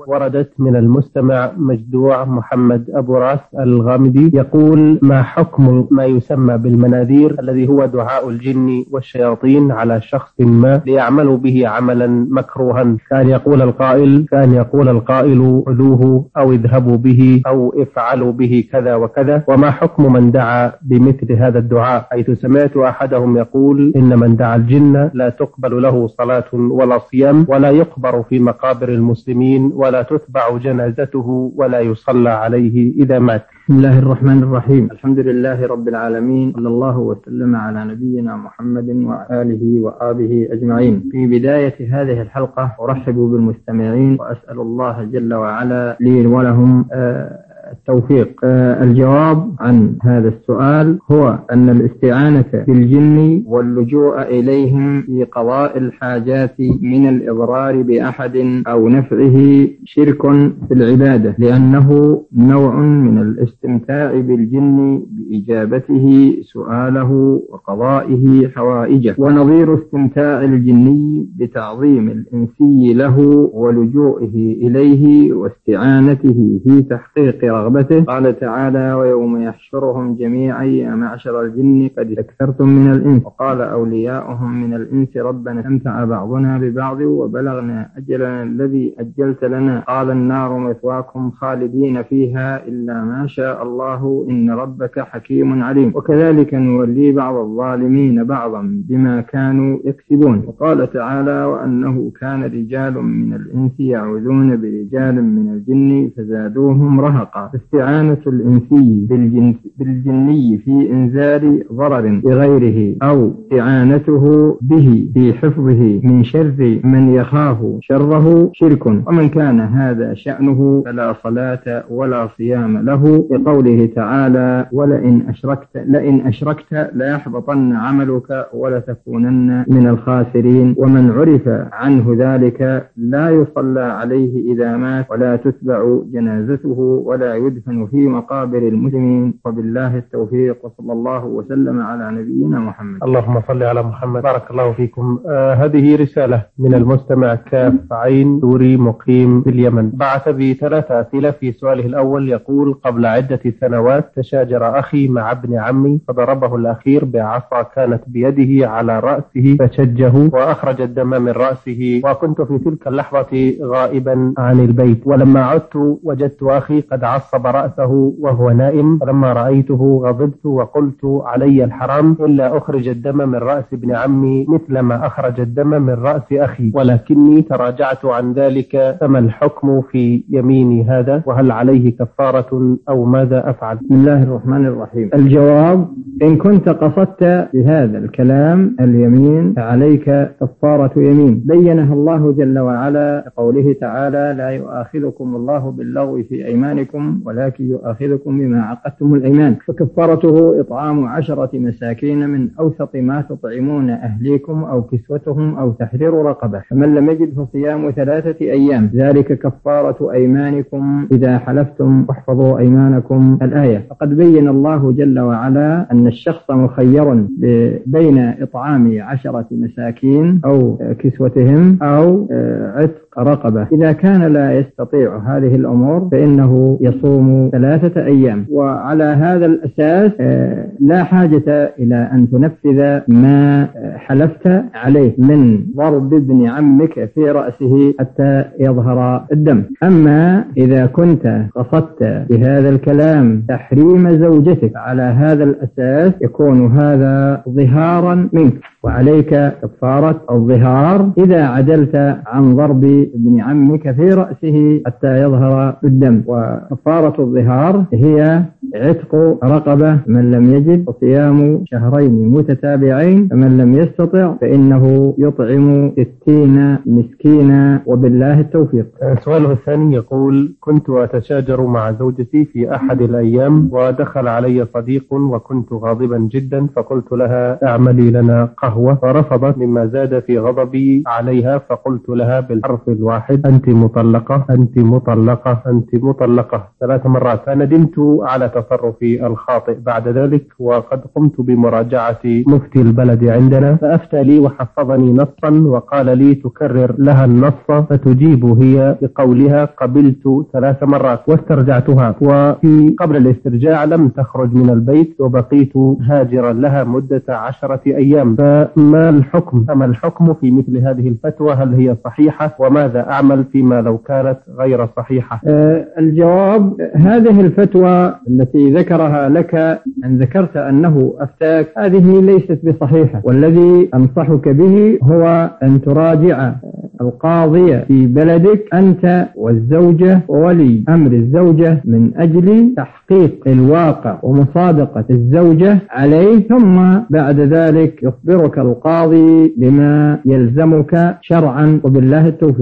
وردت من المستمع مجدوع محمد أبو راس الغامدي يقول: ما حكم ما يسمى بالمناذير الذي هو دعاء الجن والشياطين على شخص ما ليعملوا به عملا مكروها؟ كان يقول القائل خذوه أو اذهبوا به أو افعلوا به كذا وكذا. وما حكم من دعا بمثل هذا الدعاء، حيث سمعت أحدهم يقول إن من دعا الجن لا تقبل له صلاة ولا صيام ولا يقبر في مقابر المسلمين ولا تتبع جنازته ولا يصلى عليه إذا مات. بسم الله الرحمن الرحيم. الحمد لله رب العالمين، صلى الله وسلم على نبينا محمد وآله وآبه أجمعين. في بداية هذه الحلقة أرحب بالمستمعين وأسأل الله جل وعلا لي ولهم التوفيق. الجواب عن هذا السؤال هو أن الاستعانة بالجن واللجوء إليهم في قضاء الحاجات من الإضرار بأحد أو نفعه شرك في العبادة، لأنه نوع من الاستمتاع بالجن بإجابته سؤاله وقضائه حوائجه، ونظير استمتاع الجني بتعظيم الإنسي له ولجوئه إليه واستعانته في تحقيق رغبته. قال تعالى: ويوم يحشرهم جميعا يا معشر الجن قد استكثرتم من الإنس. وقال أولياؤهم من الإنس: ربنا استمتع بعضنا ببعض وبلغنا أجلنا الذي أجلت لنا. قال: النار مثواكم خالدين فيها إلا ما شاء الله إن ربك حكيم عليم. وكذلك نولي بعض الظالمين بعضا بما كانوا يكسبون. وقال تعالى: وأنه كان رجال من الإنس يعوذون برجال من الجن فزادوهم رهقا. استعانة الإنسي بالجني في إنزال ضرر بغيره أو استعانته به في حفظه من شر من يخاف شره شرك، ومن كان هذا شأنه فلا صلاة ولا صيام له، لقوله تعالى: لئن أشركت ليحبطن عملك ولتكونن من الخاسرين. ومن عرف عنه ذلك لا يصلى عليه إذا مات ولا تتبع جنازته ولا يدفن في مقابر المسلمين. وبالله التوفيق، وصلى الله وسلم على نبينا محمد. اللهم صل على محمد. بارك الله فيكم. هذه رسالة من المستمع كاف عين دوري مقيم في اليمن، بعث ب3 أسئلة. في سؤاله الأول يقول: قبل عدة سنوات تشاجر أخي مع ابن عمي فضربه الأخير بعصا كانت بيده على رأسه فشجه وأخرج الدم من رأسه، وكنت في تلك اللحظة غائبا عن البيت، ولما عدت وجدت أخي قد عصب رأسه وهو نائم، فلما رأيته غضبت وقلت: علي الحرام إلا أخرج الدم من رأس ابن عمي مثل ما أخرج الدم من رأس أخي، ولكني تراجعت عن ذلك، فما الحكم في يميني هذا؟ وهل عليه كفارة أو ماذا أفعل؟ بسم الله الرحمن الرحيم. الجواب: إن كنت قصدت بهذا الكلام اليمين فعليك كفارة يمين بينها الله جل وعلا قوله تعالى: لا يؤاخذكم الله باللغو في أيمانكم ولكن يؤاخذكم بما عقدتم الأيمان. فكفارته إطعام 10 مساكين من أوسط ما تطعمون أهليكم أو كسوتهم أو تحرير رقبة، فمن لم يجد فصيام 3 أيام، ذلك كفارة أيمانكم إذا حلفتم واحفظوا أيمانكم. الآية. فقد بين الله جل وعلا أن الشخص مخير بين إطعام 10 مساكين أو كسوتهم أو عتق رقبة. إذا كان لا يستطيع هذه الأمور فإنه يصوم 3 أيام. وعلى هذا الأساس لا حاجة إلى أن تنفذ ما حلفت عليه من ضرب ابن عمك في رأسه حتى يظهر الدم. أما إذا كنت قصدت بهذا الكلام تحريم زوجتك، على هذا الأساس يكون هذا ظهارا منك، وعليك كفارة الظهار إذا عدلت عن ضرب ابن عمك في رأسه حتى يظهر الدم. وكفارة الظهار هي عتق رقبة، من لم يجد فصيام 2 متتابعين، فمن لم يستطع فإنه يطعم 60 مسكينا، وبالله التوفيق. سؤاله الثاني يقول: كنت أتشاجر مع زوجتي في أحد الأيام ودخل علي صديق وكنت غاضبا جدا، فقلت لها: اعملي لنا قهوة، فرفضت مما زاد في غضبي عليها، فقلت لها بالحرف واحد: أنت مطلقة، أنت مطلقة، أنت مطلقة 3 مرات. فندمت على تصرفي الخاطئ بعد ذلك، وقد قمت بمراجعة مفتي البلد عندنا فأفتى لي وحفظني نصا وقال لي تكرر لها النص فتجيب هي بقولها قبلت 3 مرات، واسترجعتها، وفي قبل الاسترجاع لم تخرج من البيت وبقيت هاجرا لها مدة 10 أيام. فما الحكم في مثل هذه الفتوى؟ هل هي صحيحة؟ وماذا أعمل فيما لو كانت غير صحيحة؟ الجواب: هذه الفتوى التي ذكرها لك أن ذكرت أنه أفتاك هذه ليست بصحيحة، والذي أنصحك به هو أن تراجع القاضية في بلدك أنت والزوجة وولي أمر الزوجة من أجل تحقيق الواقع ومصادقة الزوجة عليه، ثم بعد ذلك يخبرك القاضي بما يلزمك شرعا، وبالله التوفيق.